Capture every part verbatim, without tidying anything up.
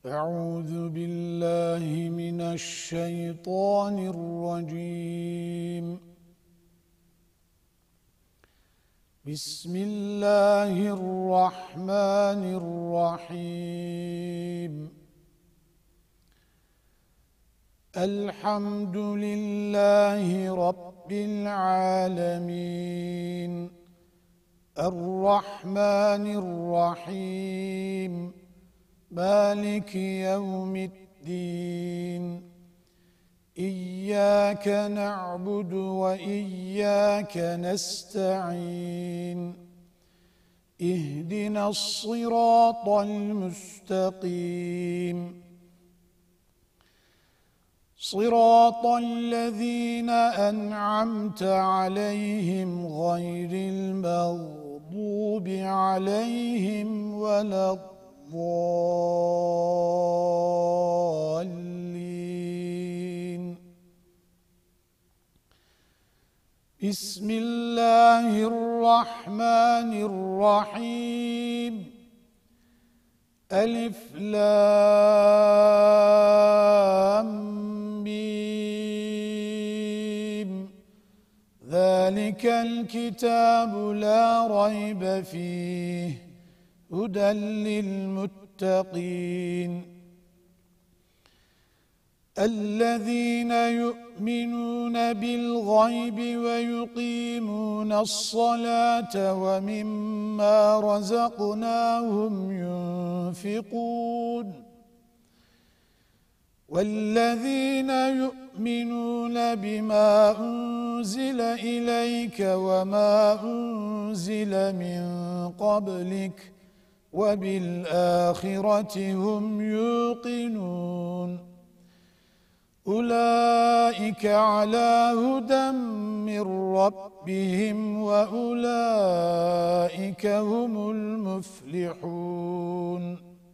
أعوذ بالله من الشيطان الرجيم. بسم الله الرحمن الرحيم. الحمد لله رب العالمين الرحمن الرحيم مالك يوم الدين. إياك نعبد وإياك نستعين. اهدنا الصراط المستقيم صراط الذين أنعمت عليهم غير المغضوب عليهم ولا الضالين. بسم الله الرحمن الرحيم. ألف لام ميم. ذلك الكتاب لا ريب فيه هدى للمتقين الذين يؤمنون بالغيب ويقيمون الصلاة ومما رزقناهم ينفقون والذين يؤمنون بما أنزل إليك وما أنزل من قبلك وبالآخرة هم يوقنون أولئك على هدى من ربهم وأولئك هم المفلحون.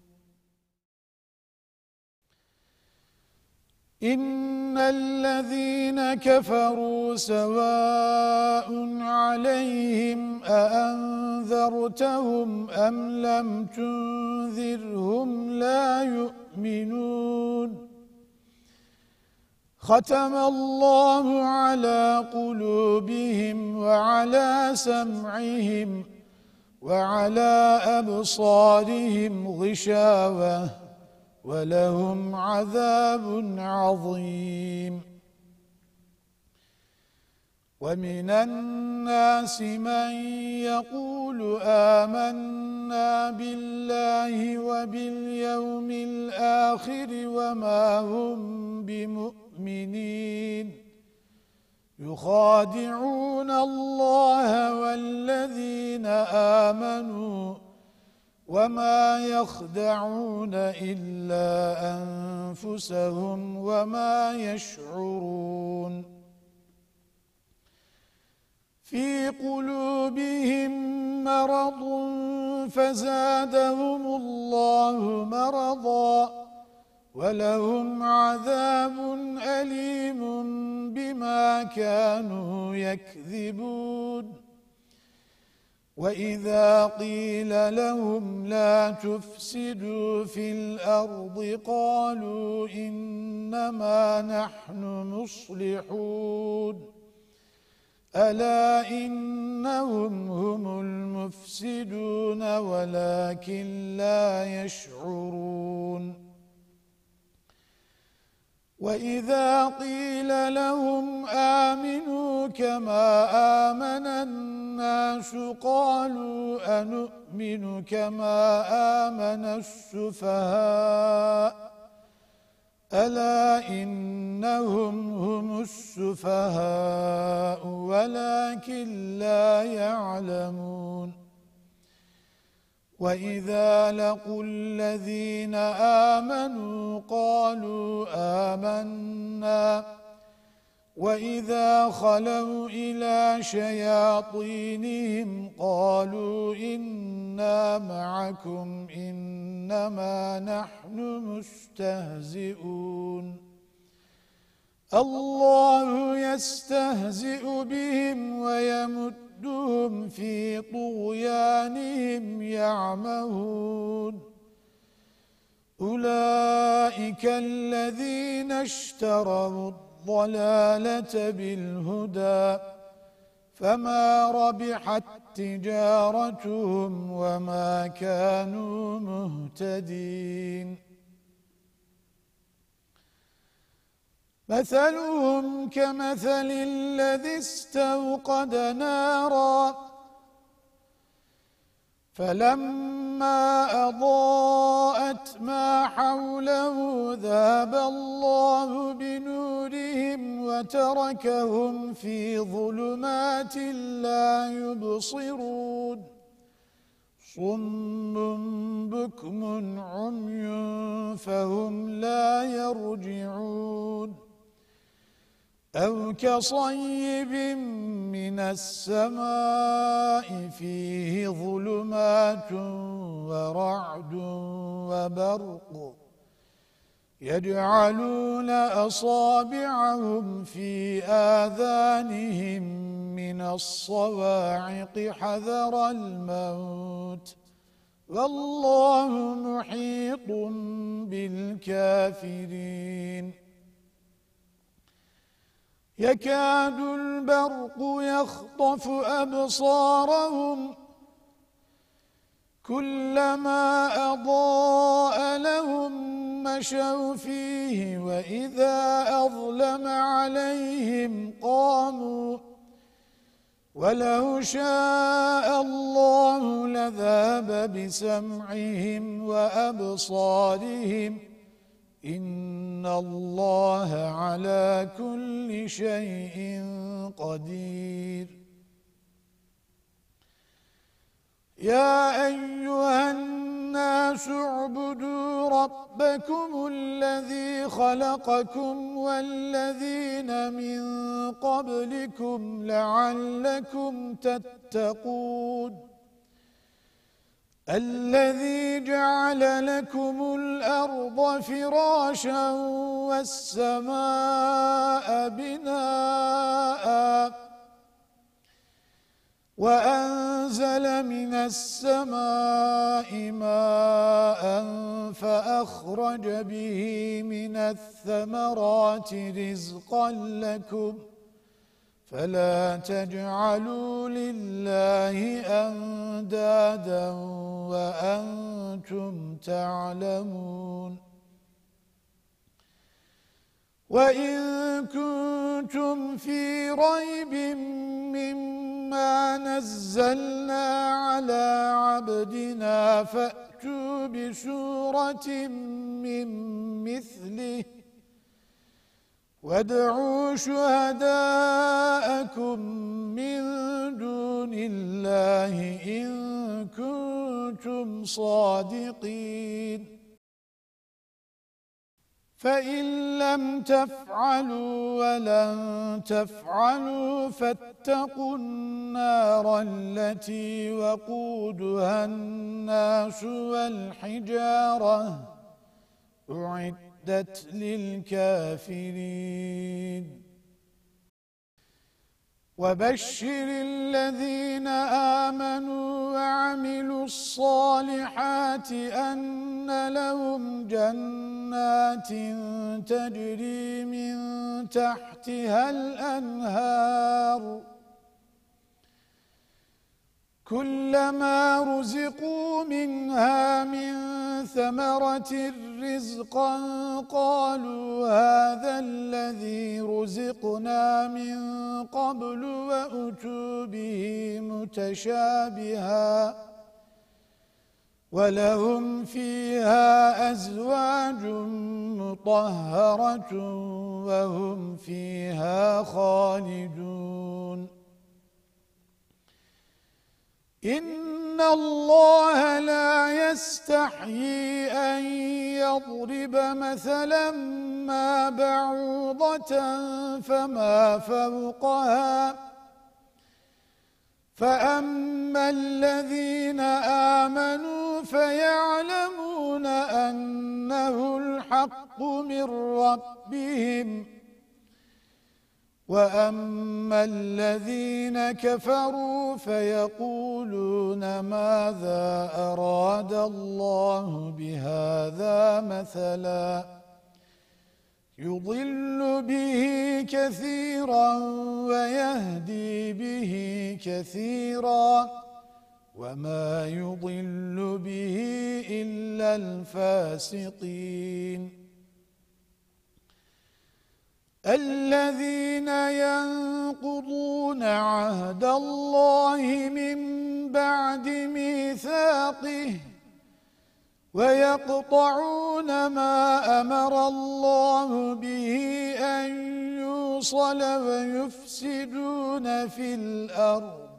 إن الذين كفروا سواء عليهم أأنذرتهم أم لم تنذرهم لا يؤمنون. ختم الله على قلوبهم وعلى سمعهم وعلى أبصارهم غشاوة ولهم عذاب عظيم. ومن الناس من يقول آمنا بالله وباليوم الآخر وما هم بمؤمنين يخادعون الله والذين آمنوا وما يخدعون إلا أنفسهم وما يشعرون. في قلوبهم مرض فزادهم الله مرضا ولهم عذاب أليم بما كانوا يكذبون. وإذا قيل لهم لا تفسدوا في الأرض قالوا إنما نحن مصلحون ألا إنهم هم المفسدون ولكن لا يشعرون. وإذا قيل لهم آمنوا كما آمن الناس قالوا أنؤمن كما آمن السفهاء ألا إنهم هم السفهاء ولكن لا يعلمون. وإذا لقوا الذين آمنوا قالوا آمنا وإذا خلوا إلى شياطينهم قالوا إنا معكم إنما نحن مستهزئون. الله يستهزئ بهم ويمدهم في طغيانهم يعمهون أولئك الذين اشتروا الضلالة بالهدى فما ربحت تجارتهم وما كانوا مهتدين مثلهم كمثل الذي استوقد نارا فلما أضاءت ما حوله ذهب الله بنورهم وتركهم في ظلمات لا يبصرون صم بكم عمي فهم لا يرجعون أو كصيب من السماء فيه ظلمات ورعد وبرق يجعلون أصابعهم في آذانهم من الصواعق حذر الموت والله محيط بالكافرين يكاد البرق يخطف أبصارهم كلما أضاء لهم مشوا فيه وإذا أظلم عليهم قاموا ولو شاء الله لذهب بسمعهم وأبصارهم إن الله على كل شيء قدير يا أيها الناس اعبدوا ربكم الذي خلقكم والذين من قبلكم لعلكم تتقون الذي جعل لكم الأرض فراشا والسماء بناء وأنزل من السماء ماء فأخرج به من الثمرات رزقا لكم فلا تجعلوا لله أندادا وأنتم تعلمون وإن كنتم في ريب مما نزلنا على عبدنا فأتوا بسورة من مثله وادعوا شهداءكم من دون الله إن كنتم صادقين فإن لم تفعلوا ولن تفعلوا فاتقوا النار التي وقودها الناس والحجارة أعدت للكافرين وبشر الذين آمنوا وعملوا الصالحات أن لهم جنات تجري من تحتها الأنهار كلما رزقوا منها من ثمرة رزقا قالوا هذا الذي رزقنا من قبل وأتوا به متشابها ولهم فيها أزواج مطهرة وهم فيها خالدون إن الله لا يستحيي أن يضرب مثلا ما بعوضة فما فوقها فأما الذين آمنوا فيعلمون أنه الحق من ربهم وأما الذين كفروا فيقولون ماذا أراد ضرب الله بهذا مثلا يضل به كثيرا ويهدي به كثيرا وما يضل به إلا الفاسقين الذين ينقضون عهد الله من بعد ميثاقه ويقطعون ما أمر الله به أن يوصل ويفسدون في الأرض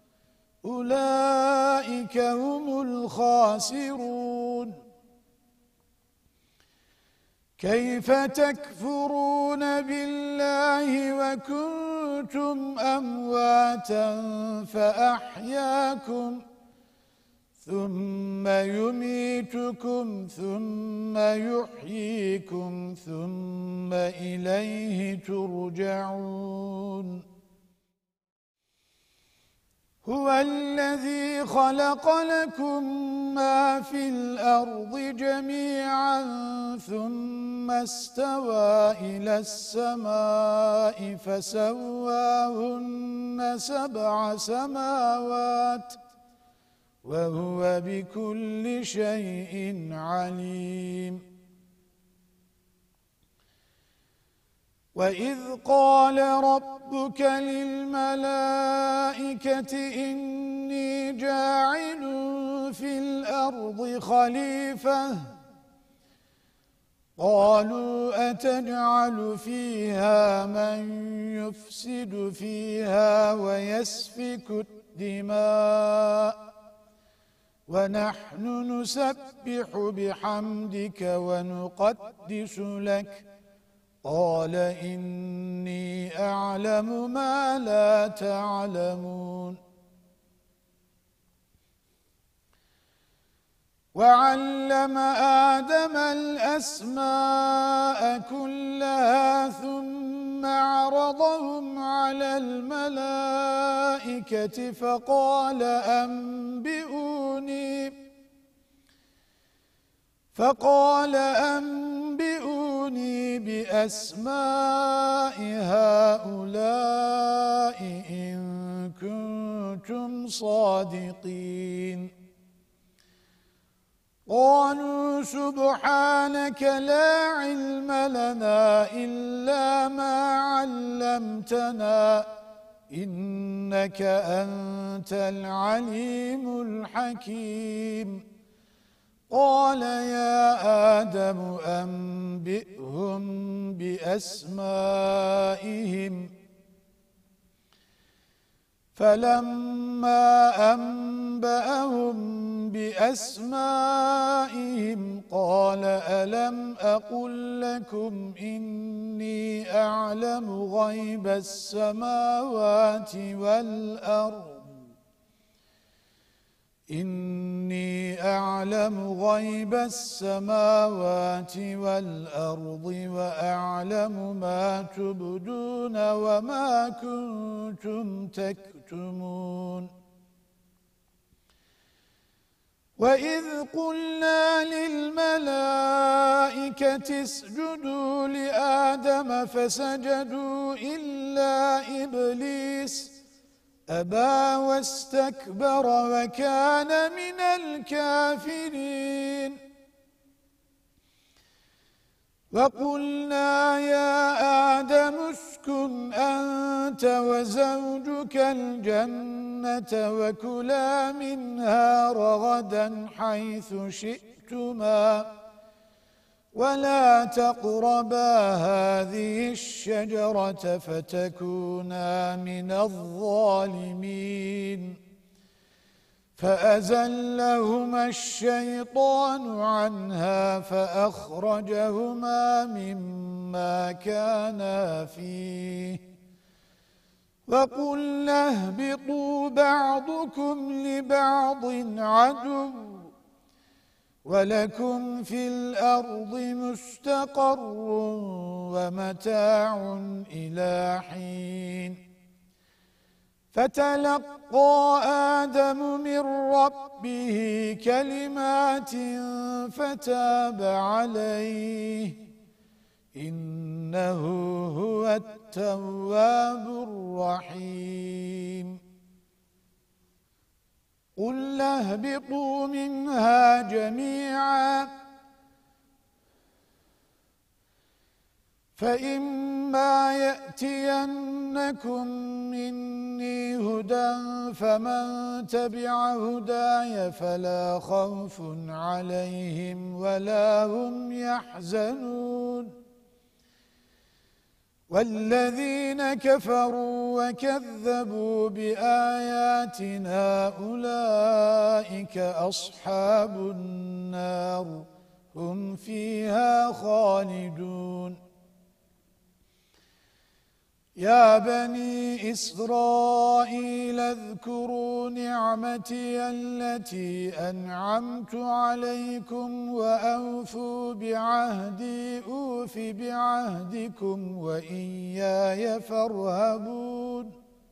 أولئك هم الخاسرون كيف تكفرون بالله وكنتم أمواتا فأحياكم ثم يميتكم ثم يحييكم ثم إليه ترجعون هو الذي خلق لكم ما في الأرض جميعا ثم استوى إلى السماء فسواهن سبع سماوات وهو بكل شيء عليم وإذ قال ربك للملائكة إني جاعل في الأرض خليفة قالوا أتجعل فيها من يفسد فيها ويسفك الدماء ونحن نسبح بحمدك ونقدس لك قال إني أعلم ما لا تعلمون وعلم آدم الأسماء كلها ثم عرضهم على الملائكة فقال أنبئوني فقال أنبئوني بأسماء هؤلاء إن كنتم صادقين قالوا سبحانك لا علم لنا إلا ما علمتنا إنك أنت العليم الحكيم قال يا آدم أنبئهم بأسمائهم فلما أنبأهم بأسمائهم قال ألم أقل لكم إني أعلم غيب السماوات والأرض إني أعلم غيب السماوات والأرض وأعلم ما تبدون وما كنتم تكتمون وإذ قلنا للملائكة اسجدوا لآدم فسجدوا إلا إبليس أبى واستكبر وكان من الكافرين وقلنا يا آدم اسكن أنت وزوجك الجنة وكلا منها رغدا حيث شئتما ولا تقربا هذه الشجرة فتكونا من الظالمين فأزلهما الشيطان عنها فأخرجهما مما كانا فيه وقلنا اهبطوا بعضكم لبعض عدو ولكم في الأرض مستقر ومتاع إلى حين فتلقى آدم من ربه كلمات فتاب عليه إنه هو التواب الرحيم قل اهبطوا منها جميعا فإما يأتينكم مني هدى فمن تبع هداي فلا خوف عليهم ولا هم يحزنون والذين كفروا وكذبوا بآياتنا أولئك أصحاب النار هم فيها خالدون يا بني إسرائيل اذكروا نعمتي التي أنعمت عليكم وأوفوا بعهدي أوف بعهدكم وإياي فارهبون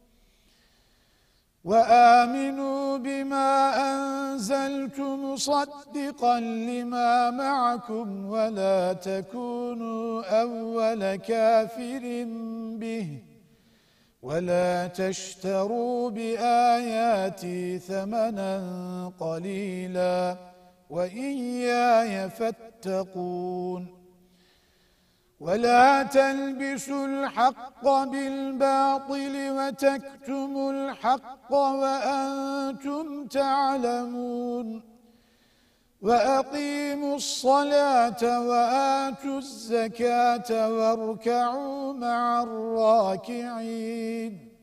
وآمنوا بما أنزلت مصدقا لما معكم ولا تكونوا أول كافر به ولا تشتروا بآياتي ثمنا قليلا وإياي فاتقون ولا تلبسوا الحق بالباطل وتكتموا الحق وأنتم تعلمون وأقيموا الصلاة وآتوا الزكاة واركعوا مع الراكعين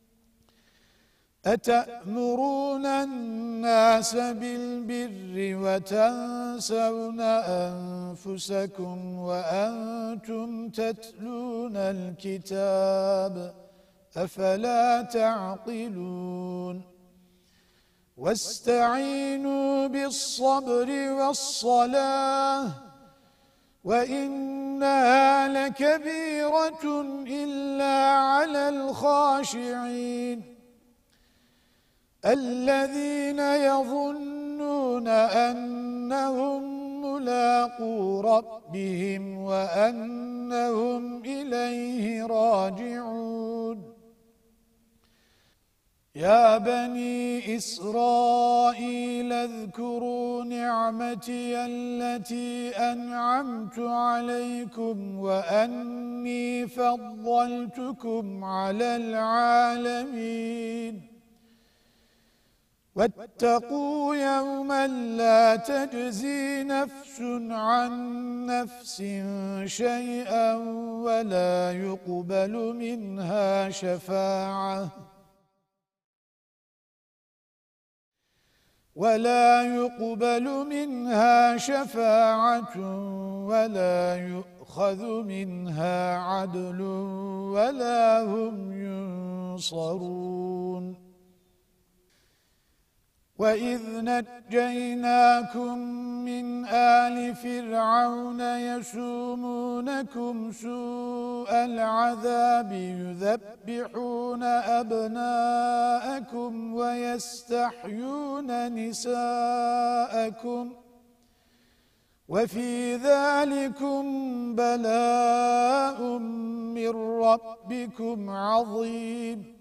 أتأمرون الناس بالبر وتنسون أنفسكم وأنتم تتلون الكتاب أفلا تعقلون واستعينوا بالصبر والصلاة وإنها لكبيرة إلا على الخاشعين الذين يظنون أنهم ملاقو ربهم وأنهم إليه راجعون يا بني إسرائيل اذكروا نعمتي التي أنعمت عليكم وأني فضلتكم على العالمين واتقوا يوما لا تجزي نفس عن نفس شيئا ولا يقبل منها شفاعة ولا يقبل منها شفاعة ولا يؤخذ منها عدل ولا هم ينصرون وَإِذْ نَجَّيْنَاكُمْ مِنْ آلِ فِرْعَوْنَ يَسُومُونَكُمْ سُوءَ الْعَذَابِ يُذَبِّحُونَ أَبْنَاءَكُمْ وَيَسْتَحْيُونَ نِسَاءَكُمْ وَفِي ذَلِكُمْ بَلَاءٌ مِّن رَّبِّكُمْ عَظِيمٌ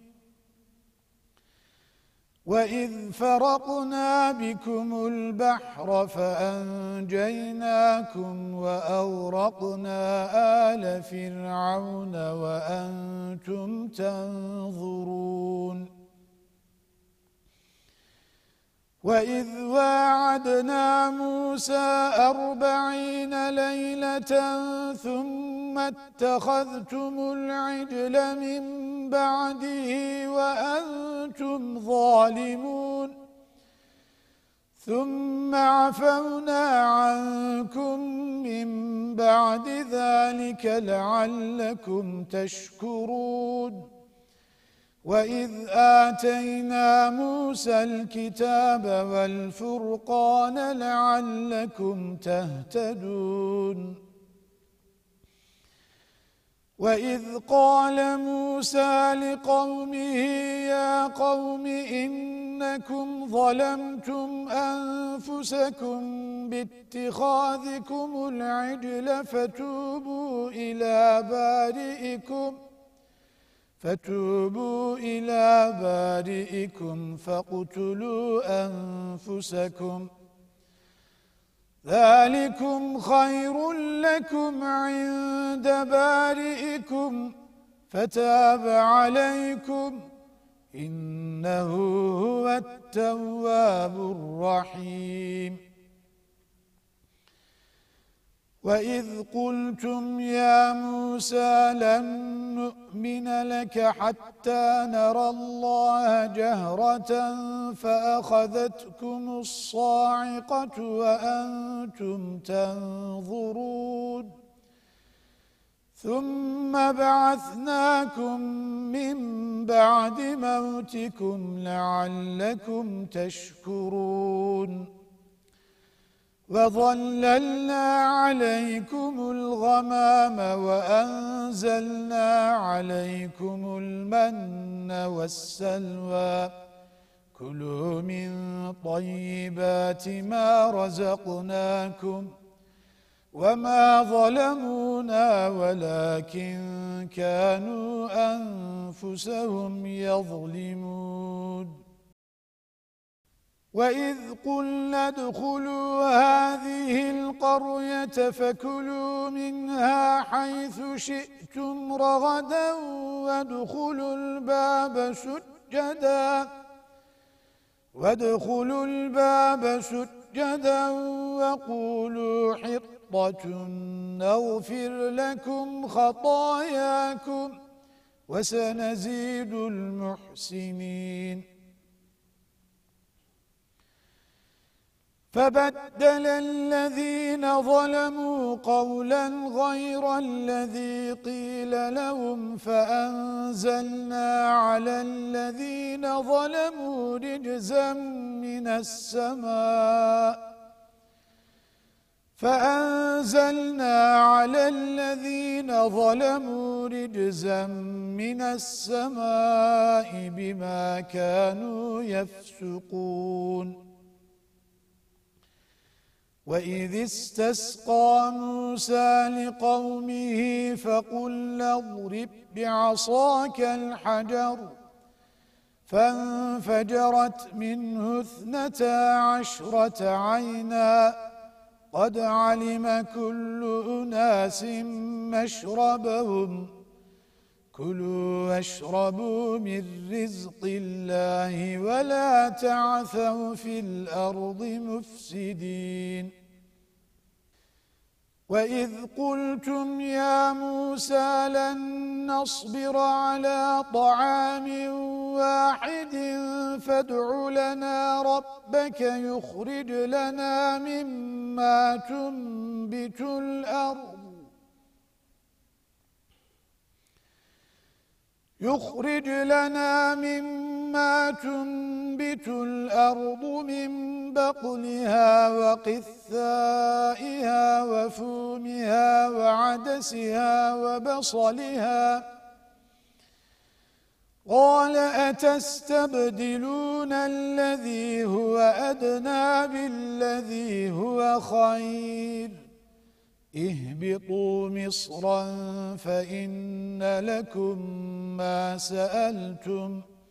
وَإِذْ فَرَقْنَا بِكُمُ الْبَحْرَ فَأَنْجَيْنَاكُمْ وَأَغْرَقْنَا آلَ فِرْعَوْنَ وَأَنْتُمْ تَنظُرُونَ وَإِذْ وَاعَدْنَا مُوسَى أَرْبَعِينَ لَيْلَةً ثُمَّ اتَّخَذْتُمُ الْعِجْلَ مِنْ بَعْدِهِ وَأَنْتُمْ ظَالِمُونَ ثُمَّ عَفَوْنَا عَنْكُمْ مِنْ بَعْدِ ذَلِكَ لَعَلَّكُمْ تَشْكُرُونَ وَإِذْ آتَيْنَا مُوسَى الْكِتَابَ وَالْفُرْقَانَ لَعَلَّكُمْ تَهْتَدُونَ وَإِذْ قَالَ مُوسَى لِقَوْمِهِ يَا قَوْمِ إِنَّكُمْ ظَلَمْتُمْ أَنفُسَكُمْ بِاتِّخَاذِكُمُ الْعِجْلَ فَتُوبُوا إِلَى بَارِئِكُمْ فَتُوبُوا إِلَى بَارِئِكُمْ فَاقْتُلُوا أَنفُسَكُمْ ذَلِكُمْ خَيْرٌ لَكُمْ عِندَ بَارِئِكُمْ فَتَابَ عَلَيْكُمْ إِنَّهُ هُوَ التَّوَّابُ الرَّحِيمُ وَإِذْ قُلْتُمْ يَا مُوسَى لَن نُّؤْمِنَ لَكَ حَتَّى نَرَى اللَّهَ جَهْرَةً فَأَخَذَتْكُمُ الصَّاعِقَةُ وَأَنْتُمْ تَنظُرُونَ ثُمَّ بَعَثْنَاكُمْ مِنْ بَعْدِ مَوْتِكُمْ لَعَلَّكُمْ تَشْكُرُونَ وَظَلَّلْنَا عَلَيْكُمُ الْغَمَامَ وَأَنزَلْنَا عَلَيْكُمُ الْمَنَّ وَالسَّلْوَىٰ كُلُوا مِن طَيِّبَاتِ مَا رَزَقْنَاكُمْ وَمَا ظَلَمُونَا وَلَكِنْ كَانُوا أَنفُسَهُمْ يَظْلِمُونَ وَإِذْ قُلْنَا ادْخُلُوا هَٰذِهِ الْقَرْيَةَ فَكُلُوا مِنْهَا حَيْثُ شِئْتُمْ رَغَدًا وَادْخُلُوا الْبَابَ سُجَّدًا وَادْخُلُوا الْبَابَ سُجَّدًا وَقُولُوا حِطَّةٌ نَّغْفِرْ لَكُمْ خَطَايَاكُمْ وَسَنَزِيدُ الْمُحْسِنِينَ فَبَدَّلَ الَّذِينَ ظَلَمُوا قَوْلًا غَيْرَ الَّذِي قِيلَ لَهُمْ فَأَنزَلْنَا عَلَى الَّذِينَ ظَلَمُوا رِجْزًا مِنَ السَّمَاءِ فَأَنزَلْنَا عَلَى الَّذِينَ ظَلَمُوا رِجْزًا مِنَ السَّمَاءِ بِمَا كَانُوا يَفْسُقُونَ وَإِذِ اسْتَسْقَىٰ مُوسَىٰ لِقَوْمِهِ فَقُلْنَا اضْرِب بِّعَصَاكَ الْحَجَرَ فَانفَجَرَتْ مِنْهُ اثْنَتَا عَشْرَةَ عَيْنًا قَدْ عَلِمَ كُلُّ أُنَاسٍ مَّشْرَبَهُمْ كُلُوا وَاشْرَبُوا مِن رِّزْقِ اللَّهِ وَلَا تَعْثَوْا فِي الْأَرْضِ مُفْسِدِينَ وَإِذْ قُلْتُمْ يَا مُوسَى لَن نَّصْبِرَ عَلَىٰ طَعَامٍ وَاحِدٍ فَادْعُ لَنَا رَبَّكَ يُخْرِجْ لَنَا مِمَّا تُنبِتُ الْأَرْضُ يُخْرِجْ لَنَا مِمَّا تُنبِتُ الْأَرْضُ مِنْ بَقْلِهَا وَقِثَّائِهَا وَفُومِهَا وَعَدَسِهَا وَبَصَلِهَا قَالَ أَتَسْتَبْدِلُونَ الَّذِي هُوَ أَدْنَىٰ بِالَّذِي هُوَ خَيْرٌ اهْبِطُوا مِصْرًا فَإِنَّ لَكُمْ مَا سَأَلْتُمْ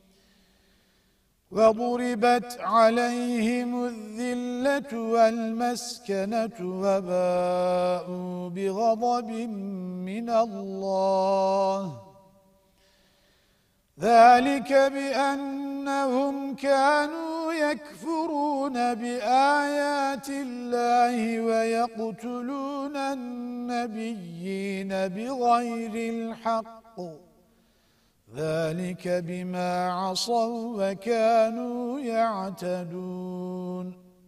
وَضُرِبَتْ عَلَيْهِمُ الذِّلَّةُ وَالْمَسْكَنَةُ وَبَاءُوا بِغَضَبٍ مِّنَ اللَّهِ ذَلِكَ بِأَنَّهُمْ كَانُوا يَكْفُرُونَ بِآيَاتِ اللَّهِ وَيَقْتُلُونَ النَّبِيِّينَ بِغَيْرِ الْحَقِّ ذَلِكَ بِمَا عَصَوْا وَكَانُوا يَعْتَدُونَ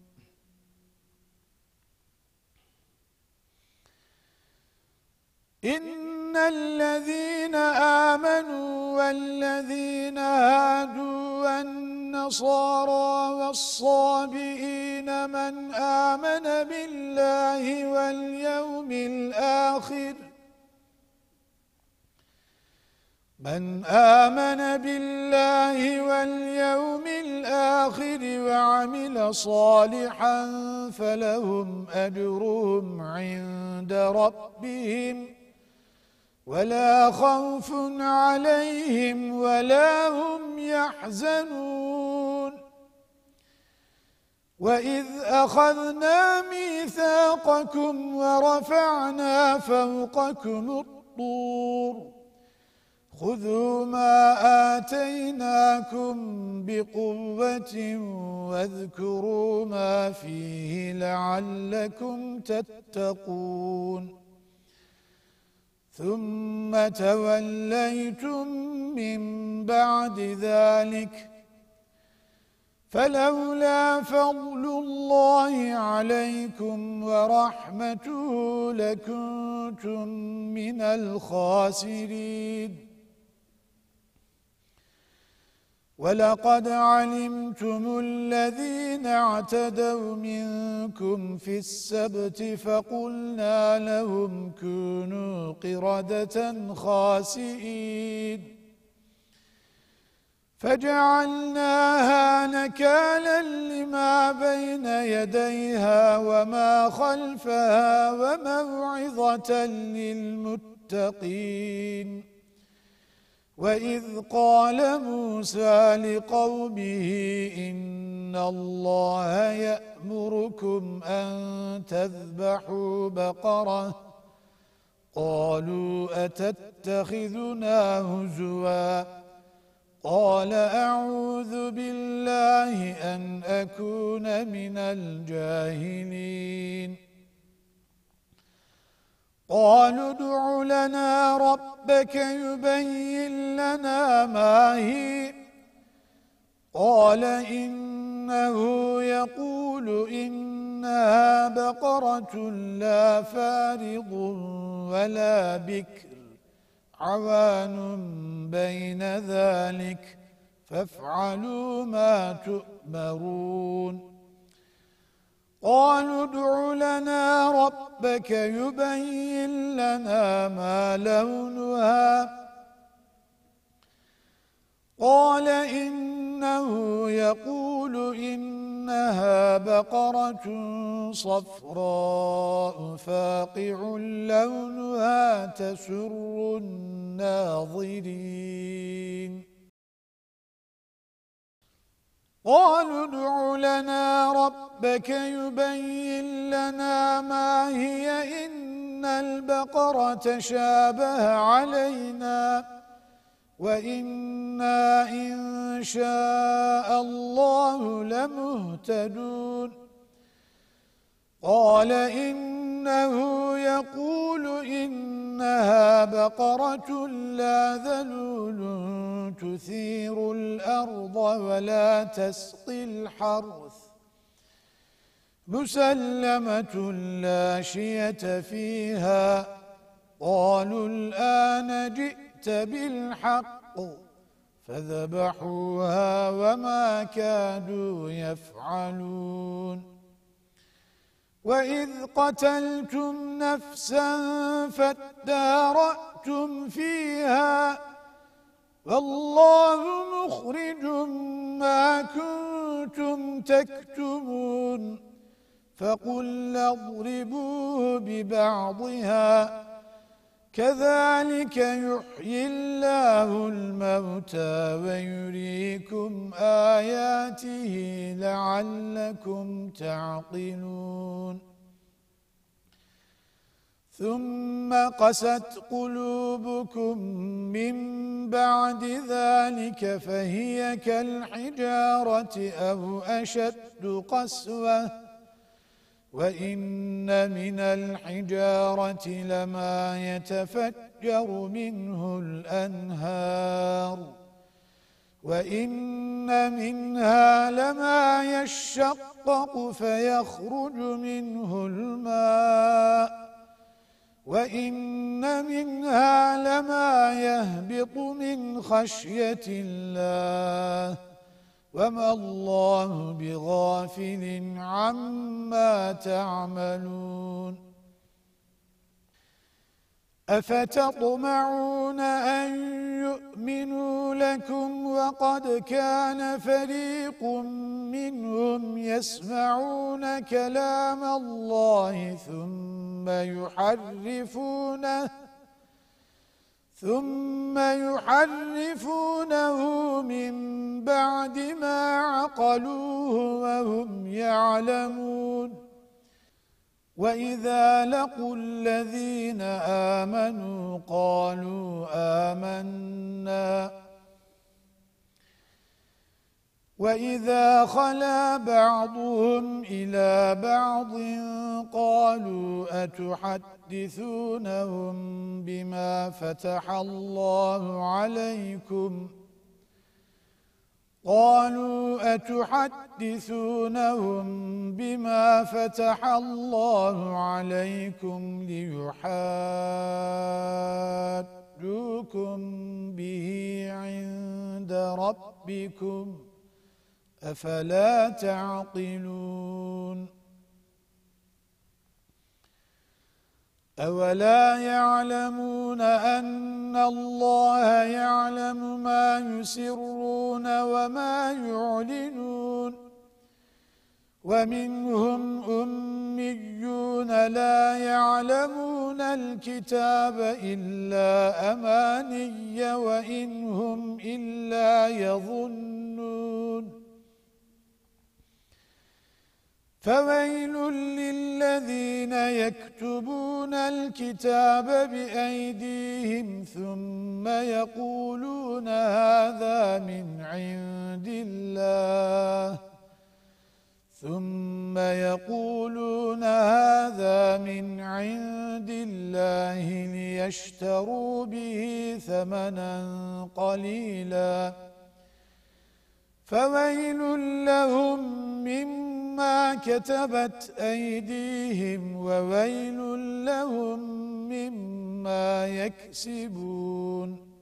إِنَّ الَّذِينَ آمَنُوا وَالَّذِينَ هَادُوا وَالنَّصَارَىٰ وَالصَّابِئِينَ مَنْ آمَنَ بِاللَّهِ وَالْيَوْمِ الْآخِرِ من آمن بالله واليوم الآخر وعمل صالحا فلهم أجرهم عند ربهم ولا خوف عليهم ولا هم يحزنون وإذ أخذنا ميثاقكم ورفعنا فوقكم الطور خذوا ما آتيناكم بقوة واذكروا ما فيه لعلكم تتقون ثم توليتم من بعد ذلك فلولا فضل الله عليكم ورحمته لكنتم من الخاسرين ولقد علمتم الذين اعتدوا منكم في السبت فقلنا لهم كونوا قردة خاسئين فجعلناها نكالا لما بين يديها وما خلفها وموعظة للمتقين وإذ قال موسى لقومه إن الله يأمركم أن تذبحوا بقرة قالوا أتتخذنا هزوا قال أعوذ بالله أن أكون من الجاهلين قالوا ادع لنا ربك يبين لنا ما هي قال إنه يقول إنها بقرة لا فارض ولا بكر عوان بين ذلك فافعلوا ما تؤمرون قالوا ادع لنا ربك يبين لنا ما لونها قال إنه يقول إنها بقرة صفراء فاقع لونها تسر الناظرين قالوا ادع لنا ربك يبين لنا ما هي إن البقرة شابه علينا وإنا إن شاء الله لمهتدون قال إنه يقول إنها بقرة لا ذلول تثير الأرض ولا تسقي الحرث مسلمة لا شية فيها قالوا الآن جئت بالحق فذبحوها وما كادوا يفعلون وإذ قتلتم نفسا فادارأتم فيها والله مخرج ما كنتم تكتمون فقلنا اضربوه ببعضها كذلك يحيي الله الموتى ويريكم آياته لعلكم تعقلون ثم قست قلوبكم من بعد ذلك فهي كالحجارة أو أشد قسوة وإن من الحجارة لما يتفجر منه الأنهار وإن منها لما يشقق فيخرج منه الماء وإن منها لما يهبط من خشية الله وما الله بغافل عما تعملون أفتطمعون أن يؤمنوا لكم وقد كان فريق منهم يسمعون كلام الله ثم يحرفونه ثم يحرفونه من بعد ما عقلوه وهم يعلمون وَإِذَا لَقُوا الَّذِينَ آمَنُوا قَالُوا آمَنَّا وَإِذَا خَلَا بَعْضُهُمْ إِلَى بَعْضٍ قَالُوا أَتُحَدِّثُونَهُم بِمَا فَتَحَ اللَّهُ عَلَيْكُمْ قالوا أتحدثونهم بما فتح الله عليكم ليحاجوكم به عند ربكم أفلا تعقلون أولا يعلمون أن الله يعلم ما يسرون وما يعلنون ومنهم أميون لا يعلمون الكتاب إلا أماني وإن هم إلا يظنون فويل للذين يكتبون الكتاب بأيديهم ثم يقولون هذا من عند الله ثم يقولون هذا من عند الله ليشتروا به ثمنا قليلا فويل لهم مما كتبت أيديهم وويل لهم مما يكسبون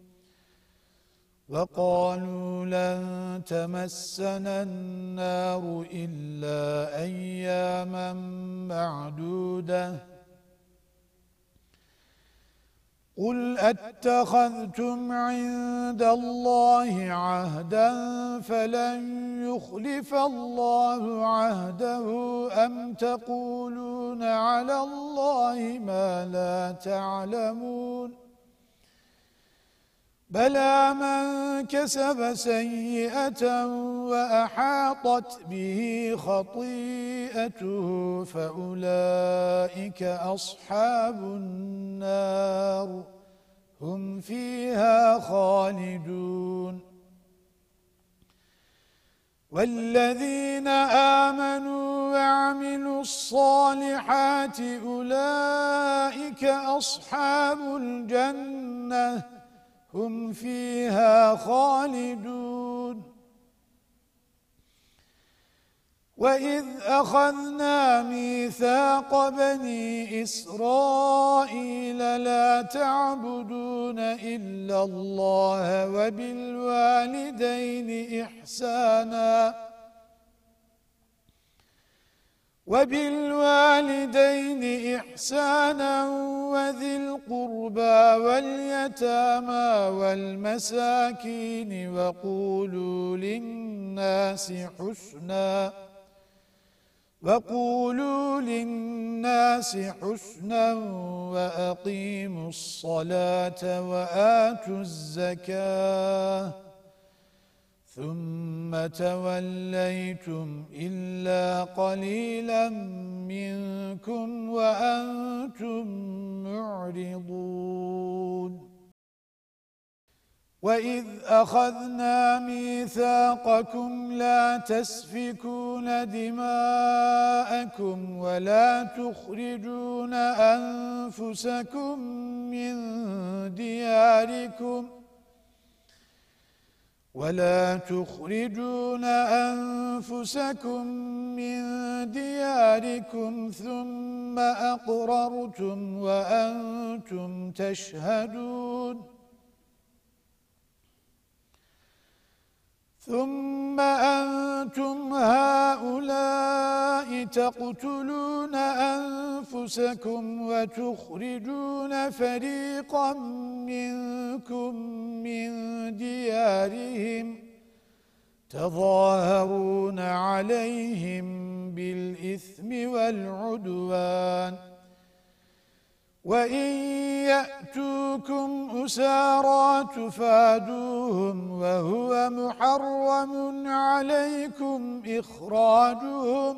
وقالوا لن تمسنا النار إلا أياما معدودة قل أتخذتم عند الله عهدا فلن يخلف الله عهده أم تقولون على الله ما لا تعلمون بلى من كسب سيئة وأحاطت به خطيئته فأولئك أصحاب النار هم فيها خالدون والذين آمنوا وعملوا الصالحات أولئك أصحاب الجنة هم فيها خالدون وإذ أخذنا ميثاق بني إسرائيل لا تعبدون إلا الله وبالوالدين إحسانا وبالوالدين إحسانا وذي القربى واليتامى والمساكين وقولوا للناس حسنا وقولوا للناس حسنا وأقيموا الصلاة وآتوا الزكاة ثم توليتم إلا قليلا منكم وأنتم معرضون وإذ أخذنا ميثاقكم لا تسفكون دماءكم ولا تخرجون أنفسكم من دياركم ولا تخرجون أنفسكم من دياركم ثم أقررتم وأنتم تشهدون ثم أنتم هؤلاء تقتلون أنفسكم وتخرجون فريقا منكم من ديارهم تظاهرون عليهم بالإثم والعدوان وإن يأتوكم أسارى تفادوهم وهو محرم عليكم إخراجهم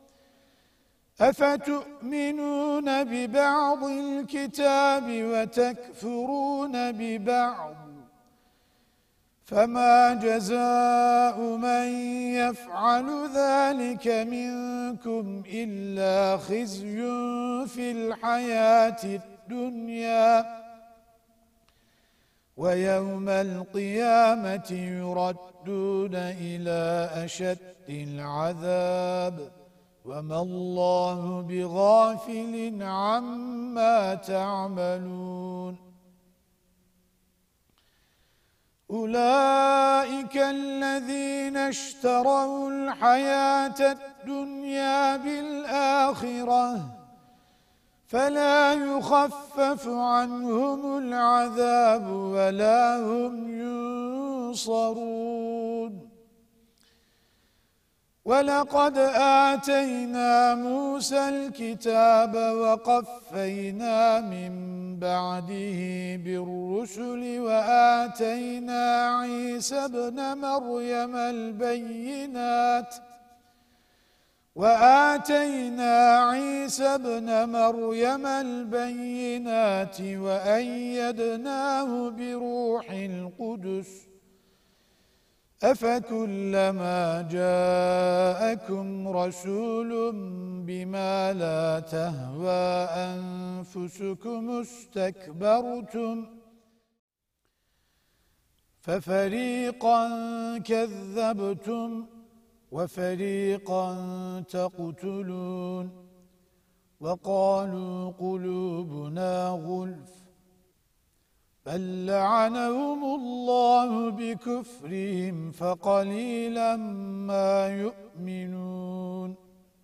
أفتؤمنون ببعض الكتاب وتكفرون ببعض فما جزاء من يفعل ذلك منكم إلا خزي في الحياة الدنيا ويوم القيامة يردون إلى أشد العذاب وما الله بغافل عما تعملون أولئك الذين اشتروا الحياة الدنيا بالآخرة فلا يخفف عنهم العذاب ولا هم ينصرون ولقد آتينا موسى الكتاب وقفينا من بعده بالرسل وآتينا عيسى ابن مريم البينات وآتينا عيسى ابن مريم البينات وأيدناه بروح القدس أفكلما جاءكم رسول بما لا تهوى أنفسكم استكبرتم ففريقا كذبتم وفريقا تقتلون وقالوا قلوبنا غلف بل لعنهم الله بكفرهم فقليلا ما يؤمنون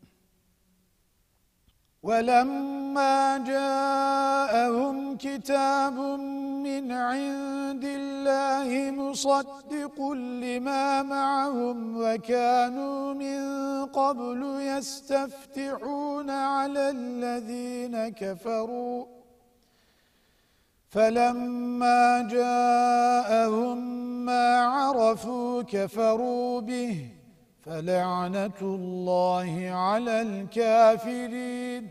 ولما جاءهم كتاب من عند الله مصدق لما معهم وكانوا من قبل يستفتحون على الذين كفروا فلما جاءهم ما عرفوا كفروا به فلعنة الله على الكافرين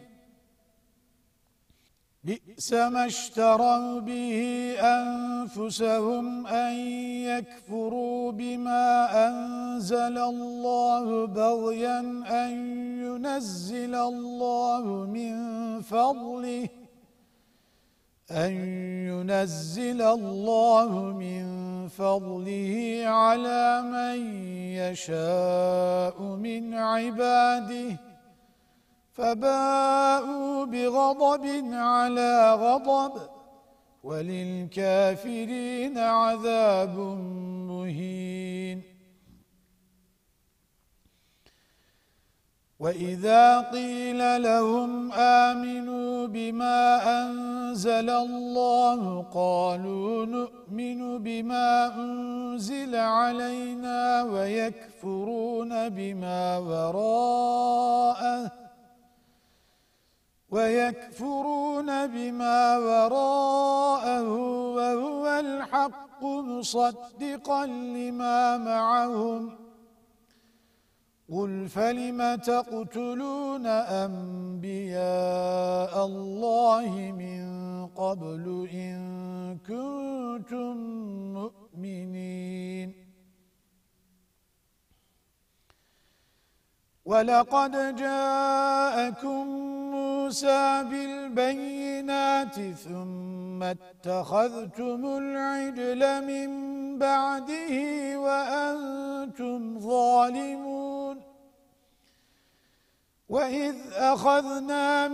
بئس ما اشتروا به أنفسهم أن يكفروا بما أنزل الله بغيا أن ينزل الله من فضله أن ينزل الله من فضله على من يشاء من عباده فباءوا بغضب على غضب وللكافرين عذاب مهين وإذا قيل لهم آمنوا بما أنزل الله قالوا نؤمن بما أنزل علينا ويكفرون بما وراءه ويكفرون بما وراءه وهو الحق مصدقا لما معهم قل فلم تقتلون أنبياء الله من قبل إن كنتم مؤمنين ولقد جاءكم موسى بالبينات ثم اتخذتم العجل من بعده وأنتم ظالمون وإذ أخذنا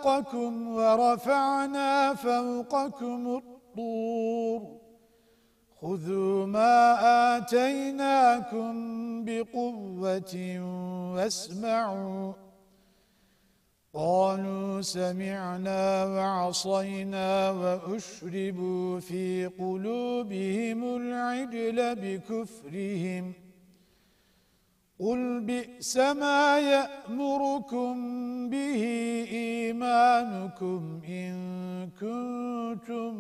ميثاقكم ورفعنا فوقكم الطور خذوا ما آتيناكم بقوة واسمعوا قالوا سمعنا وعصينا وأشربوا في قلوبهم العجل بكفرهم قل بئس ما يأمركم به إيمانكم إن كنتم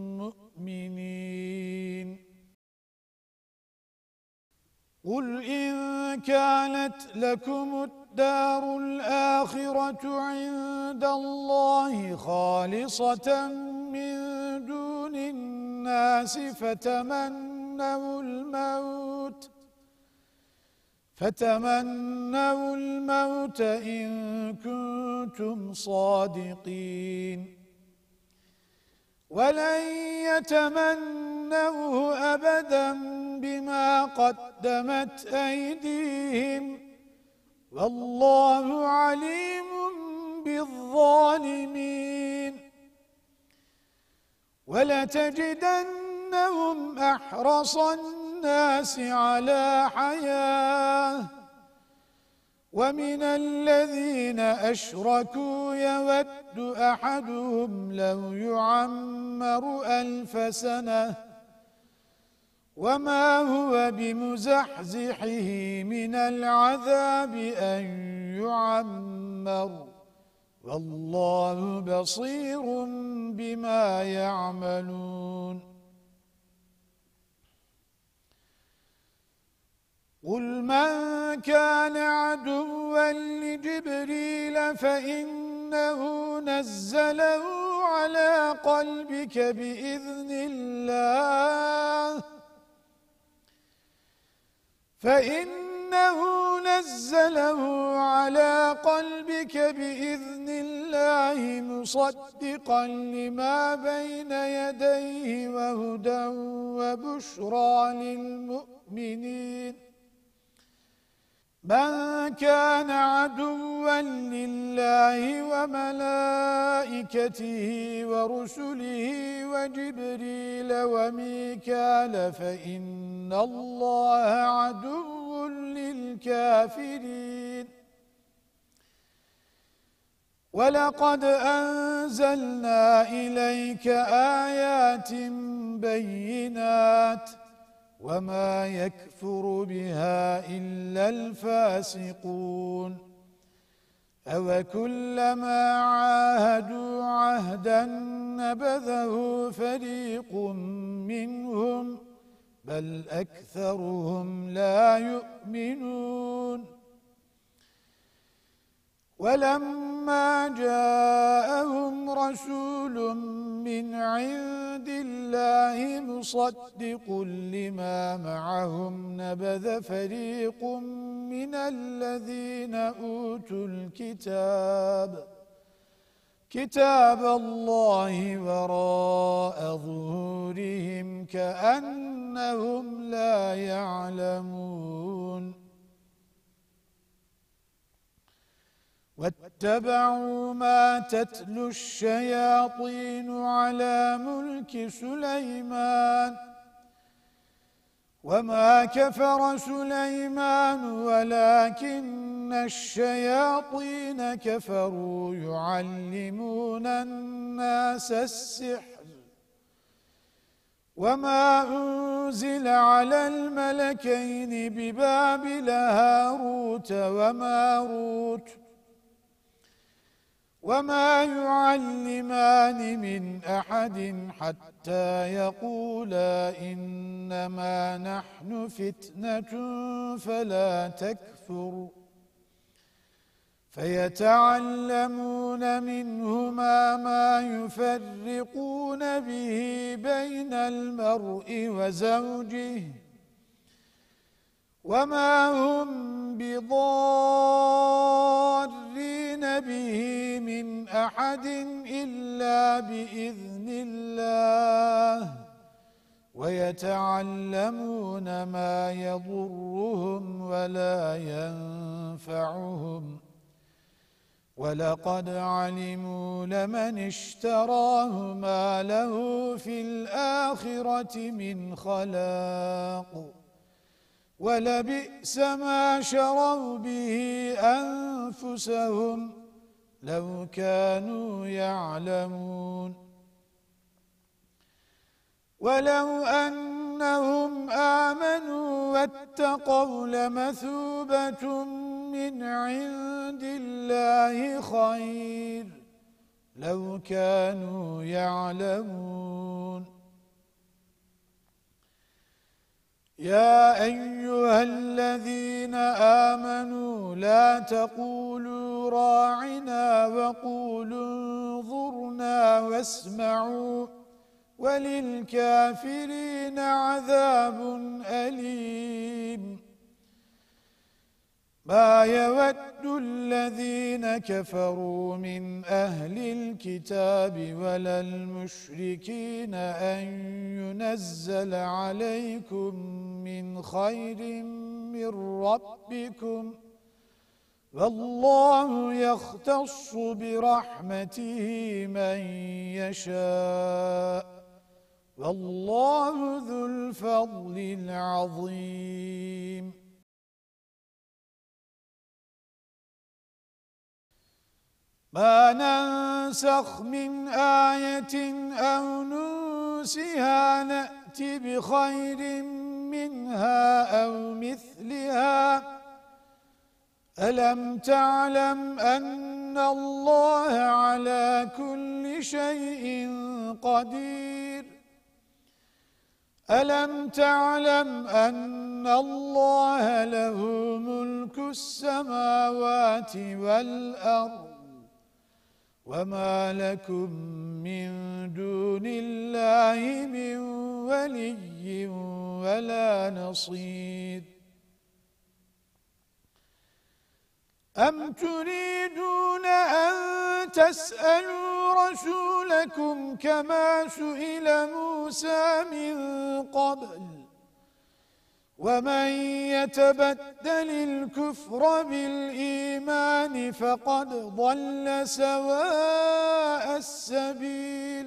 مؤمنين قل إن كانت لكم الدار الآخرة عند الله خالصة من دون الناس فتمنوا الموت فتمنوا الموت إن كنتم صادقين ولن يتمنوه أبدا بما قدمت أيديهم والله عليم بالظالمين ولتجدنهم أحرص الناس على حياة ومن الذين أشركوا يود أحدهم لو يعمر ألف سنة وما هو بمزحزحه من العذاب أن يعمر والله بصير بما يعملون قل من كان عدوا لجبريل فإنه نزله على قلبك بإذن الله فإنه نزله على قلبك بإذن الله مصدقا لما بين يديه وهدى وبشرى للمؤمنين من كان عدوا لله وملائكته ورسله وجبريل وميكال فإن الله عدو للكافرين ولقد أنزلنا إليك آيات بينات وما يكفر بها إلا الفاسقون أوكلما عاهدوا عهدا نبذه فريق منهم بل أكثرهم لا يؤمنون ولما جاءهم رسول من عند الله مصدق لما معهم نبذ فريق من الذين أوتوا الكتاب كتاب الله وراء ظهورهم كأنهم لا يعلمون واتبعوا ما تتلو الشياطين على ملك سليمان وما كفر سليمان ولكن الشياطين كفروا يعلمون الناس السحر وما أنزل على الملكين ببابل هاروت وماروت وما يعلمان من أحد حتى يقولا إنما نحن فتنة فلا تكفر فيتعلمون منهما ما يفرقون به بين المرء وزوجه وما هم بضارين به من أحد إلا بإذن الله ويتعلمون ما يضرهم ولا ينفعهم وَلَقَدْ عَلِمُوا لَمَنِ اشْتَرَاهُ مَا لَهُ فِي الْآخِرَةِ مِنْ خَلَاقٍ وَلَبِئْسَ مَا شَرَوْا بِهِ أَنفُسَهُمْ لَوْ كَانُوا يَعْلَمُونَ وَلَوْ أَنَّهُمْ آمَنُوا وَاتَّقَوْا لَمَثُوبَةٌ مِّنْ عِندِ اللَّهِ خَيْرٌ لَوْ كَانُوا يَعْلَمُونَ يَا أَيُّهَا الَّذِينَ آمَنُوا لَا تَقُولُوا رَاعِنَا وَقُولُوا انظُرْنَا وَاسْمَعُوا وَلِلْكَافِرِينَ عَذَابٌ أَلِيمٌ مَا يَوَدُّ الَّذِينَ كَفَرُوا مِنْ أَهْلِ الْكِتَابِ وَلَا الْمُشْرِكِينَ أَنْ يُنَزَّلَ عَلَيْكُمْ مِنْ خَيْرٍ مِنْ رَبِّكُمْ وَاللَّهُ يَخْتَصُّ بِرَحْمَتِهِ مَنْ يَشَاءُ وَاللَّهُ ذُو الْفَضْلِ الْعَظِيمِ مَا نَنسَخْ مِنْ آيَةٍ أَوْ نُنسِهَا نَأْتِ بِخَيْرٍ مِنْهَا أَوْ مِثْلِهَا أَلَمْ تَعْلَمْ أَنَّ اللَّهَ عَلَى كُلِّ شَيْءٍ قَدِيرٌ أَلَمْ تَعْلَمْ أَنَّ اللَّهَ لَهُ مُلْكُ السَّمَاوَاتِ وَالْأَرْضِ وَمَا لَكُمْ مِنْ دُونِ اللَّهِ مِنْ وَلِيٍّ وَلَا نَصِيرٍ أَمْ تُرِيدُونَ أَن تَسْأَلُوا رَسُولَكُمْ كَمَا سُئِلَ مُوسَى مِنْ قَبْلُ وَمَنْ يَتَبَدَّلِ الْكُفْرَ بِالْإِيمَانِ فَقَدْ ضَلَّ سَوَاءَ السَّبِيلِ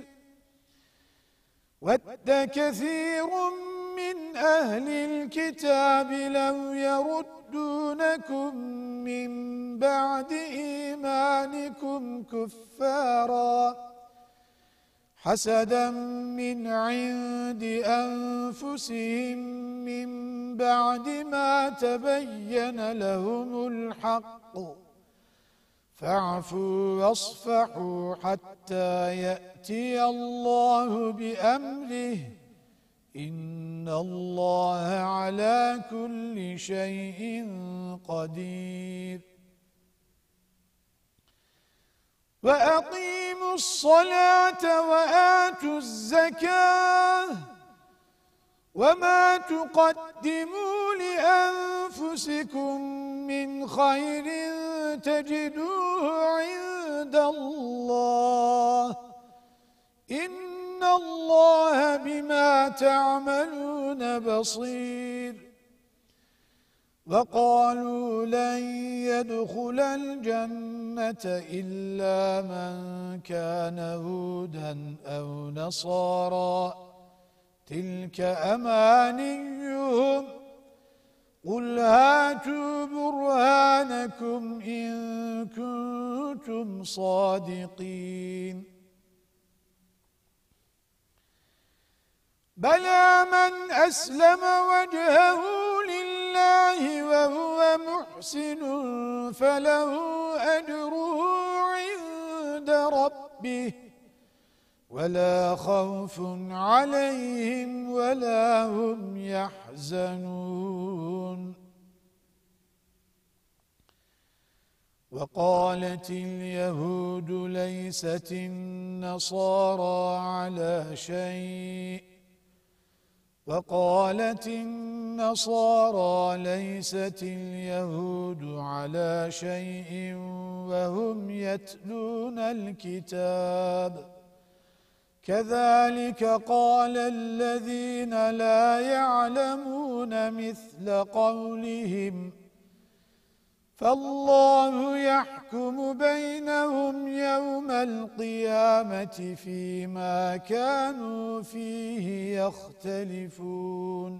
وَدَّ كَثِيرٌ مِّنْ أَهْلِ الْكِتَابِ لَوْ يَرُدُّونَكُمْ مِنْ بَعْدِ إِيمَانِكُمْ كُفَّارًا حَسَدًا مِّنْ عِنْدِ أَنفُسِهِمْ مِنْ بَعْدِ مَا تَبَيَّنَ لَهُمُ الْحَقُّ فَاعْفُوا وَاصْفَحُوا حَتَّى يَأْتِيَ اللَّهُ بِأَمْرِهِ إِنَّ اللَّهَ عَلَى كُلِّ شَيْءٍ قَدِيرٌ وَأَقِيمُوا الصَّلَاةَ وَآتُوا الزَّكَاةَ وَمَا تُقَدِّمُوا لِأَنفُسِكُم مِّنْ خَيْرٍ تَجِدُوهُ عِندَ اللَّهِ إِنَّ اللَّهَ بِمَا تَعْمَلُونَ بَصِيرٌ وَقَالُوا لَنْ يَدْخُلَ الْجَنَّةَ إِلَّا مَنْ كَانَ هُودًا أَوْ نَصَارَى تِلْكَ أَمَانِيُّهُمْ قُلْ هَاتُوا بُرْهَانَكُمْ إِن كُنتُمْ صَادِقِينَ بَلَى مَنْ أَسْلَمَ وَجْهَهُ لِلَّهِ وَهُوَ مُحْسِنٌ فَلَهُ أَجْرُهُ عِندَ رَبِّهِ وَلَا خَوْفٌ عَلَيْهِمْ وَلَا هُمْ يَحْزَنُونَ وَقَالَتِ الْيَهُودُ لَيْسَتِ النَّصَارَى عَلَى شَيْءٍ وَقَالَتِ النَّصَارَى لَيْسَتِ الْيَهُودُ عَلَى شَيْءٍ وَهُمْ يَتْلُونَ الْكِتَابَ كَذَلِكَ قَالَ الَّذِينَ لَا يَعْلَمُونَ مِثْلَ قَوْلِهِمْ فالله يحكم بينهم يوم القيامة فيما كانوا فيه يختلفون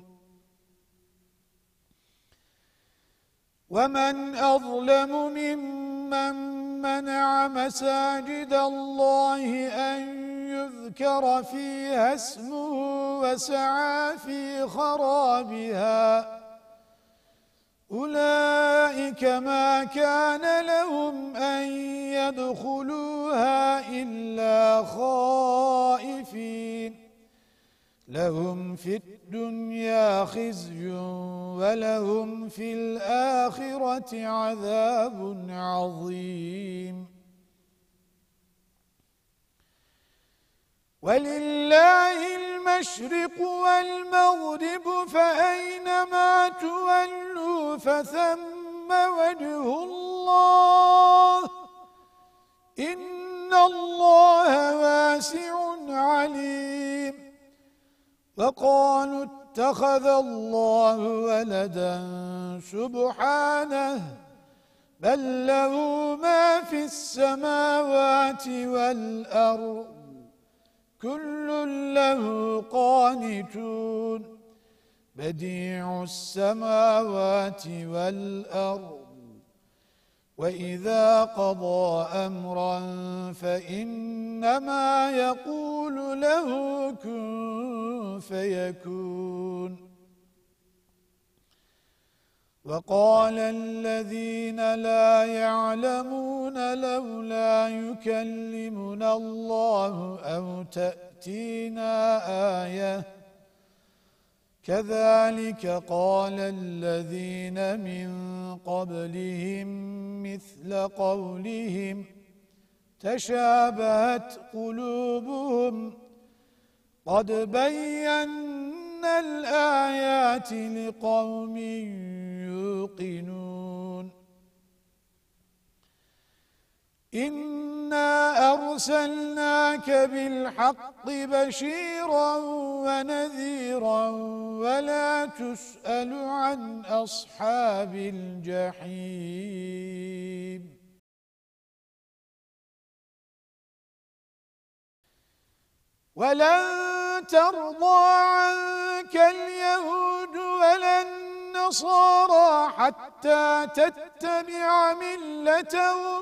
ومن أظلم ممن منع مساجد الله أن يذكر فيها اسمه وسعى في خرابها أولئك ما كان لهم أن يدخلوها إلا خائفين لهم في الدنيا خزي ولهم في الآخرة عذاب عظيم ولله المشرق والمغرب فأينما تولوا فثم وجه الله إن الله واسع عليم وقالوا اتخذ الله ولدا سبحانه بل له ما في السماوات والأرض كل له قانتون بديع السماوات والأرض وإذا قضى أمرا فإنما يقول له كن فيكون وقال الذين لا يعلمون لولا يكلمنا الله أو تأتينا آية كذلك قال الذين من قبلهم مثل قولهم تشابهت قلوبهم قد بينا الآيات لقوم يوقنون إنا أرسلناك بالحق بشيرا ونذيرا ولا تسأل عن أصحاب الجحيم ولن ترضى عنك اليهود ولا النصارى حتى تتبع ملتهم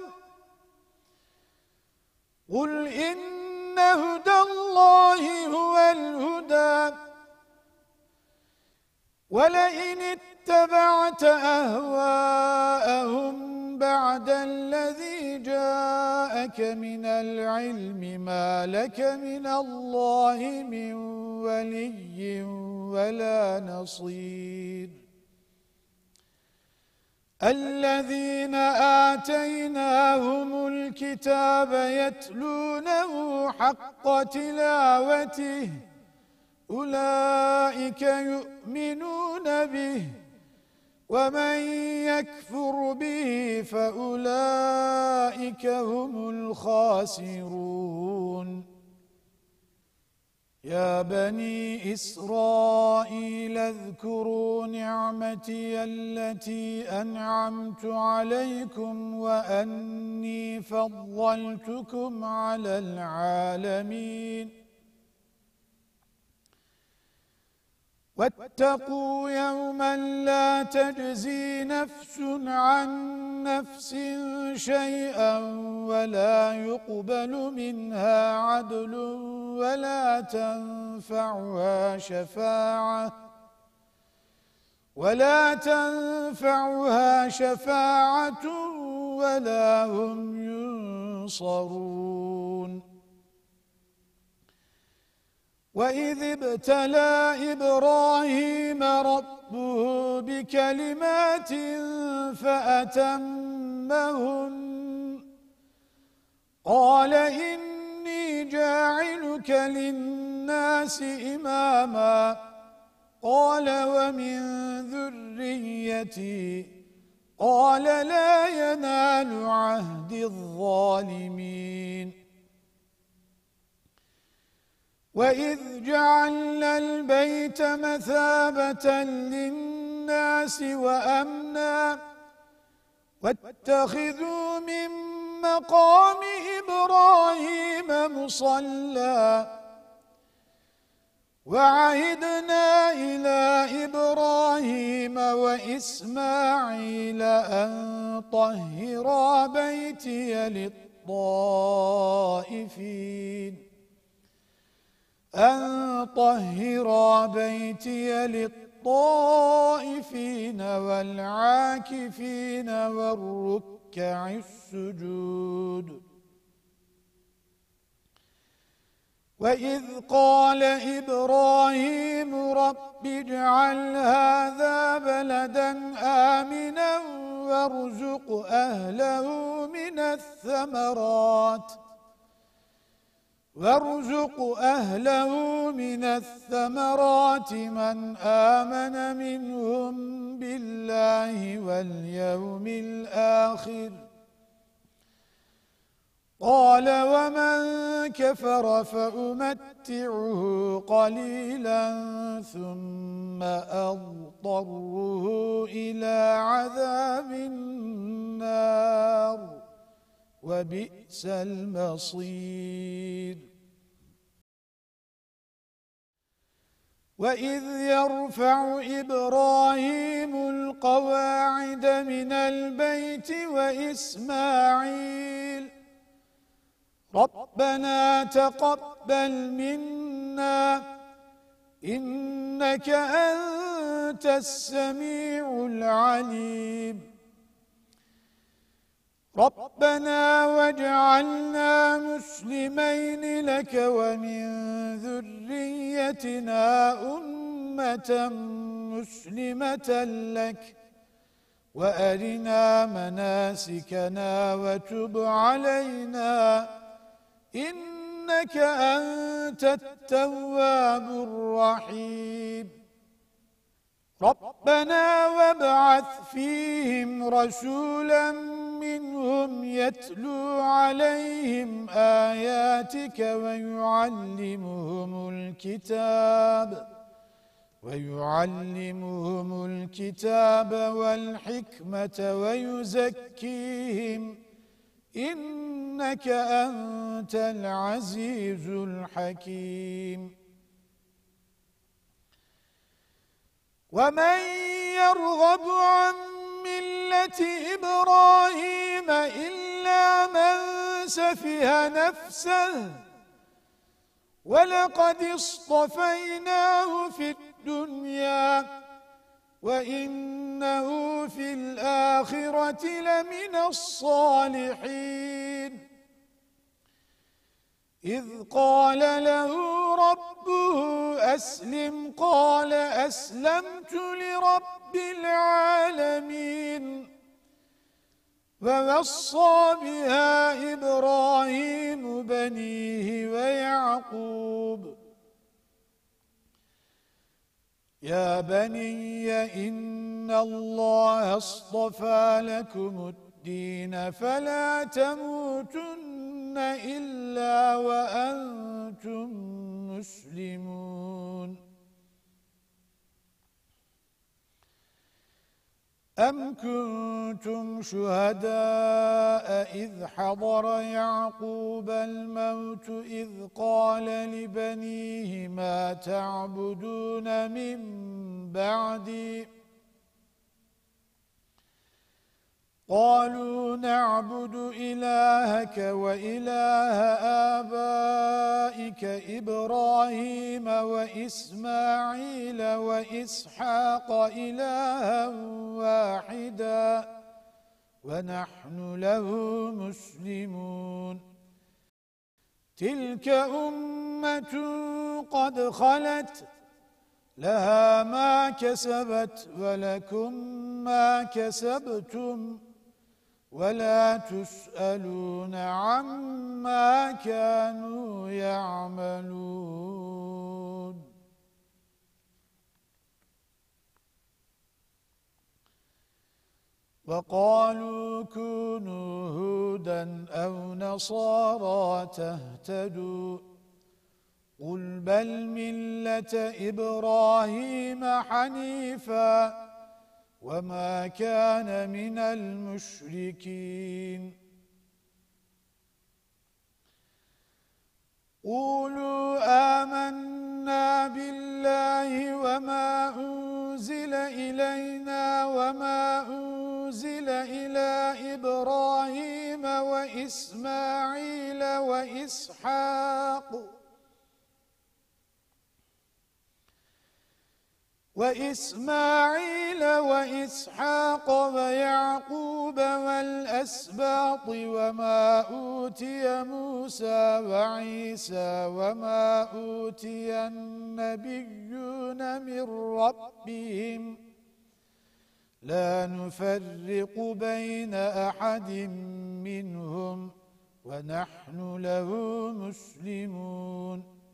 قل إن هدى الله هو الهدى ولئن اتبعت أهواءهم بعد الذي جاءك من العلم ما لك من الله من ولي ولا نصير الذين آتيناهم الكتاب يتلونه حق تلاوته أولئك يؤمنون به ومن يكفر به فأولئك هم الخاسرون يا بني إسرائيل اذكروا نعمتي التي أنعمت عليكم وأني فضلتكم على العالمين واتقوا يوما لا تجزي نفس عن نفس شيئا ولا يقبل منها عدل ولا تنفعها شفاعة ولا تنفعها شفاعة ولا هم ينصرون وإذ ابتلى إبراهيم ربه بكلمات فأتمهن قال إني جاعلك للناس إماما قال ومن ذريتي قال لا ينال عهد الظالمين وإذ جعلنا البيت مثابة للناس وأمنا واتخذوا من مقام إبراهيم مصلى وعهدنا إلى إبراهيم وإسماعيل أن طهرا بيتي للطائفين أن طهرا بيتي للطائفين والعاكفين والركع السجود وإذ قال إبراهيم رب اجعل هذا بلدا آمنا وارزق أهله من الثمرات وارزق أهله من الثمرات من آمن منهم بالله واليوم الآخر قال ومن كفر فأمتعه قليلا ثم أضطره إلى عذاب النار وبئس المصير وإذ يرفع إبراهيم القواعد من البيت وإسماعيل ربنا تقبل منا إنك أنت السميع العليم ربنا واجعلنا مسلمين لك ومن ذريتنا أمة مسلمة لك وأرنا مناسكنا وتب علينا إنك أنت التواب الرحيم ربنا وابعث فيهم رسولا منهم يتلو عليهم آياتك ويعلمهم الكتاب ويعلمهم الكتاب والحكمة ويزكيهم إنك أنت العزيز الحكيم ومن يرغب عن ملة إبراهيم إلا من سفه نفسه ولقد اصطفيناه في الدنيا وإنه في الآخرة لمن الصالحين إذ قال له ربه أسلم قال أسلمت لرب العالمين ووصى بها إبراهيم بنيه ويعقوب يا بني إن الله اصطفى لكم الدين فلا تموتن إلا وأنتم مسلمون أم كنتم شهداء إذ حضر يعقوب الموت إذ قال لبنيه ما تعبدون من بعدي قالوا نعبد إلهك وإله آبائك إبراهيم وإسماعيل وإسحاق إلها واحدا ونحن له مسلمون تلك أمة قد خلت لها ما كسبت ولكم ما كسبتم ولا تسألون عما كانوا يعملون وقالوا كونوا هودا أو نصارى تهتدوا قل بل ملة إبراهيم حنيفا وما كان من المشركين قولوا آمنا بالله وما أنزل إلينا وما أنزل إلى إبراهيم وإسماعيل وإسحاق وإسماعيل وإسحاق ويعقوب والأسباط وما أوتي موسى وعيسى وما أوتي النبيون من ربهم لا نفرق بين أحد منهم ونحن له مسلمون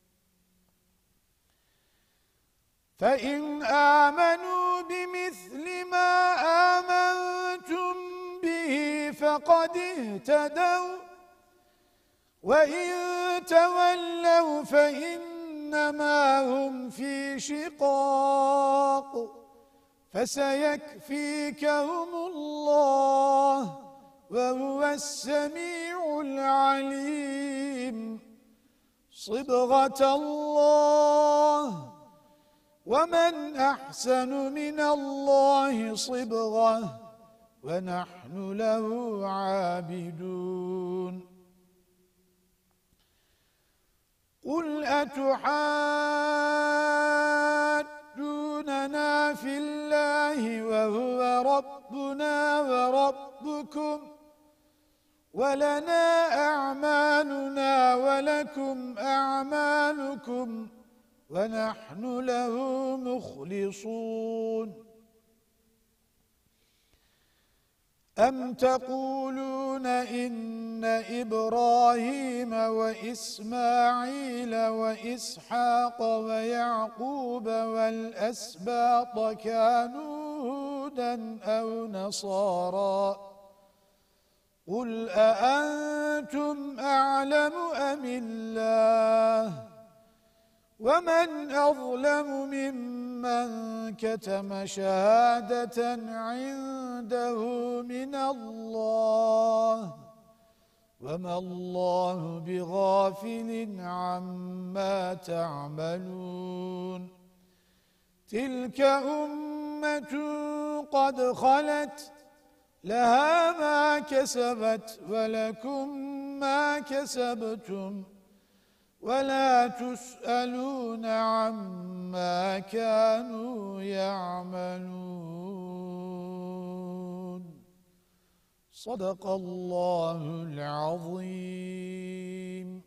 فإن آمنوا بمثل ما آمنتم به فقد اهتدوا وإن تولوا فإنما هم في شقاق فسيكفيكهم الله وهو السميع العليم صبغة الله ومن أحسن من الله صبغة ونحن له عابدون قل أتحاجوننا في الله وهو ربنا وربكم ولنا أعمالنا ولكم أعمالكم ونحن له مخلصون أم تقولون إن إبراهيم وإسماعيل وإسحاق ويعقوب والأسباط كانوا هودا أو نصارى قل أأنتم أعلم أم الله ومن أظلم ممن كتم شهادة عنده من الله وما الله بغافل عما تعملون تلك أمة قد خلت لها ما كسبت ولكم ما كسبتم ولا تسألون عما كانوا يعملون صدق الله العظيم.